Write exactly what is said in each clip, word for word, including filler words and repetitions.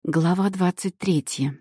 Глава двадцать третья.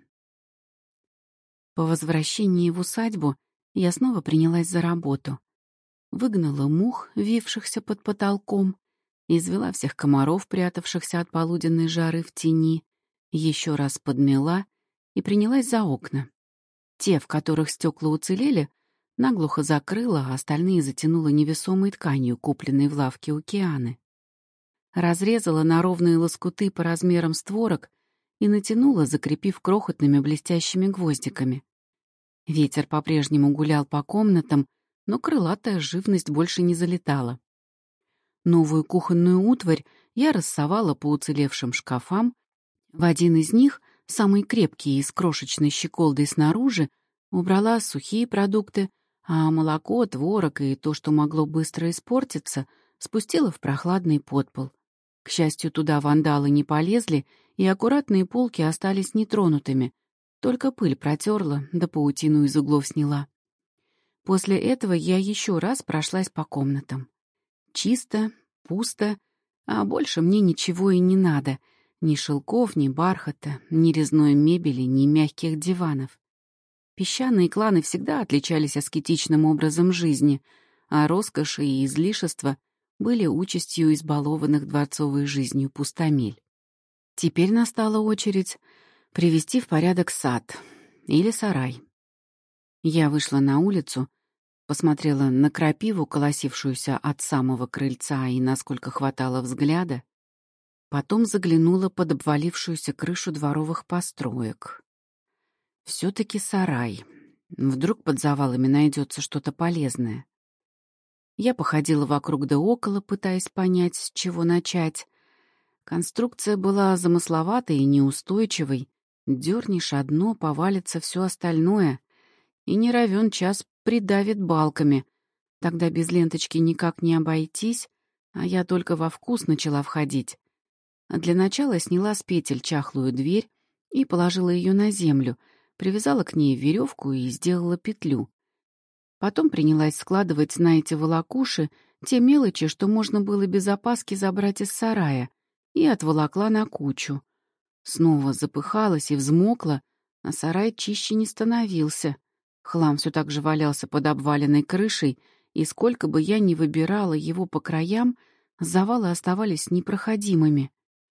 По возвращении в усадьбу я снова принялась за работу. Выгнала мух, вившихся под потолком, извела всех комаров, прятавшихся от полуденной жары в тени, еще раз подмела и принялась за окна. Те, в которых стекла уцелели, наглухо закрыла, а остальные затянула невесомой тканью, купленной в лавке Океаны. Разрезала на ровные лоскуты по размерам створок и натянула, закрепив крохотными блестящими гвоздиками. Ветер по-прежнему гулял по комнатам, но крылатая живность больше не залетала. Новую кухонную утварь я рассовала по уцелевшим шкафам. В один из них, самый крепкий и с крошечной щеколдой снаружи, убрала сухие продукты, а молоко, творог и то, что могло быстро испортиться, спустила в прохладный подпол. К счастью, туда вандалы не полезли, и аккуратные полки остались нетронутыми, только пыль протерла, да паутину из углов сняла. После этого я еще раз прошлась по комнатам. Чисто, пусто, а больше мне ничего и не надо. Ни шелков, ни бархата, ни резной мебели, ни мягких диванов. Песчаные кланы всегда отличались аскетичным образом жизни, а роскошь и излишества были участью избалованных дворцовой жизнью пустомель. Теперь настала очередь привести в порядок сад или сарай. Я вышла на улицу, посмотрела на крапиву, колосившуюся от самого крыльца и насколько хватало взгляда, потом заглянула под обвалившуюся крышу дворовых построек. Все-таки сарай. Вдруг под завалами найдется что-то полезное. Я походила вокруг да около, пытаясь понять, с чего начать. Конструкция была замысловатой и неустойчивой. Дернешь одно, повалится все остальное. И не равен час придавит балками. Тогда без ленточки никак не обойтись, а я только во вкус начала входить. Для начала сняла с петель чахлую дверь и положила ее на землю, привязала к ней веревку и сделала петлю. Потом принялась складывать на эти волокуши те мелочи, что можно было без опаски забрать из сарая, и отволокла на кучу. Снова запыхалась и взмокла, а сарай чище не становился. Хлам все так же валялся под обваленной крышей, и сколько бы я ни выбирала его по краям, завалы оставались непроходимыми.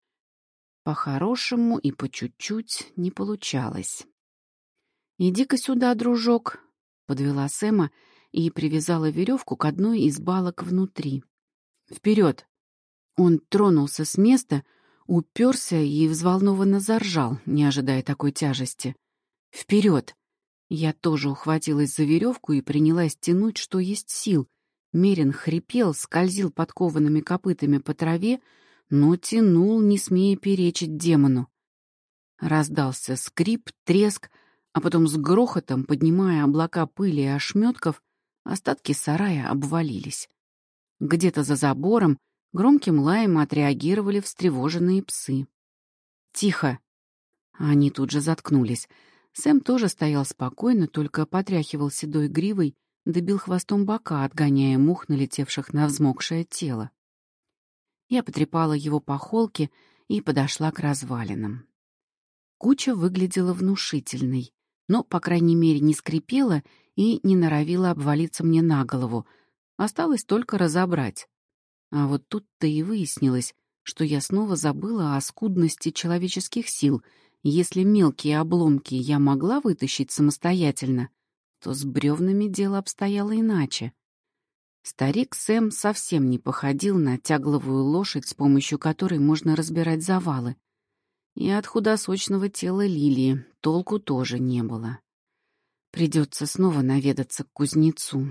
По-хорошему и по чуть-чуть не получалось. «Иди-ка сюда, дружок», — подвела Сэма и привязала веревку к одной из балок внутри. «Вперед!» Он тронулся с места, уперся и взволнованно заржал, не ожидая такой тяжести. «Вперед!» Я тоже ухватилась за веревку и принялась тянуть, что есть сил. Мерин хрипел, скользил подкованными копытами по траве, но тянул, не смея перечить демону. Раздался скрип, треск, а потом с грохотом, поднимая облака пыли и ошметков, остатки сарая обвалились. Где-то за забором громким лаем отреагировали встревоженные псы. «Тихо!» Они тут же заткнулись. Сэм тоже стоял спокойно, только потряхивал седой гривой, добил хвостом бока, отгоняя мух, налетевших на взмокшее тело. Я потрепала его по холке и подошла к развалинам. Куча выглядела внушительной, но, по крайней мере, не скрипела и не норовила обвалиться мне на голову. Осталось только разобрать. А вот тут-то и выяснилось, что я снова забыла о скудности человеческих сил. Если мелкие обломки я могла вытащить самостоятельно, то с бревнами дело обстояло иначе. Старик Сэм совсем не походил на тягловую лошадь, с помощью которой можно разбирать завалы. И от худосочного тела Лилии толку тоже не было. Придется снова наведаться к кузнецу.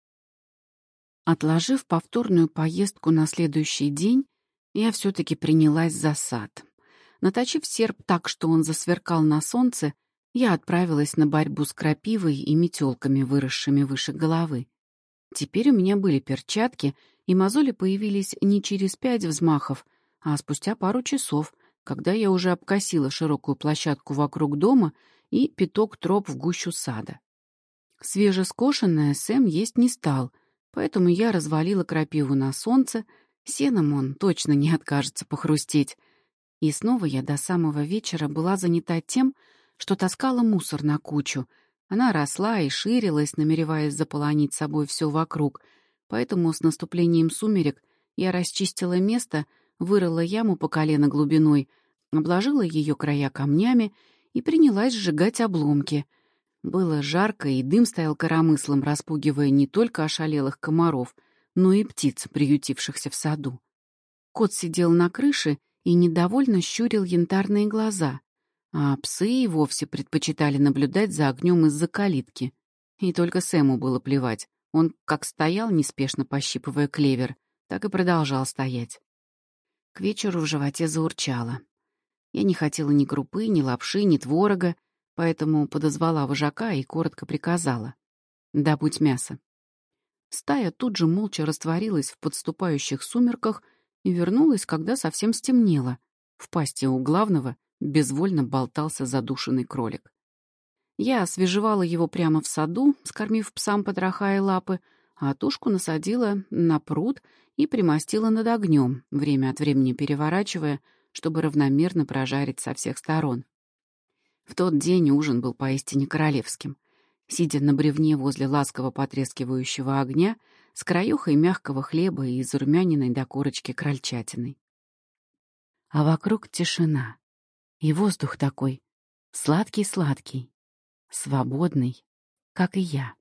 Отложив повторную поездку на следующий день, я все-таки принялась за сад. Наточив серп так, что он засверкал на солнце, я отправилась на борьбу с крапивой и метелками, выросшими выше головы. Теперь у меня были перчатки, и мозоли появились не через пять взмахов, а спустя пару часов, когда я уже обкосила широкую площадку вокруг дома и пяток троп в гущу сада. Свежескошенное Сэм есть не стал, поэтому я развалила крапиву на солнце, сеном он точно не откажется похрустеть. И снова я до самого вечера была занята тем, что таскала мусор на кучу. Она росла и ширилась, намереваясь заполонить собой все вокруг, поэтому с наступлением сумерек я расчистила место, вырыла яму по колено глубиной, обложила ее края камнями и принялась сжигать обломки. Было жарко, и дым стоял коромыслом, распугивая не только ошалелых комаров, но и птиц, приютившихся в саду. Кот сидел на крыше и недовольно щурил янтарные глаза, а псы и вовсе предпочитали наблюдать за огнем из-за калитки. И только Сэму было плевать. Он как стоял, неспешно пощипывая клевер, так и продолжал стоять. К вечеру в животе заурчало. Я не хотела ни крупы, ни лапши, ни творога, поэтому подозвала вожака и коротко приказала: «Добудь мясо». Стая тут же молча растворилась в подступающих сумерках и вернулась, когда совсем стемнело. В пасти у главного безвольно болтался задушенный кролик. Я освежевала его прямо в саду, скормив псам потроха и лапы, а тушку насадила на пруд и примостила над огнем, время от времени переворачивая, чтобы равномерно прожарить со всех сторон. В тот день ужин был поистине королевским. Сидя на бревне возле ласково потрескивающего огня, с краюхой мягкого хлеба и зарумяненной до корочки крольчатиной. А вокруг тишина. И воздух такой сладкий-сладкий, свободный, как и я.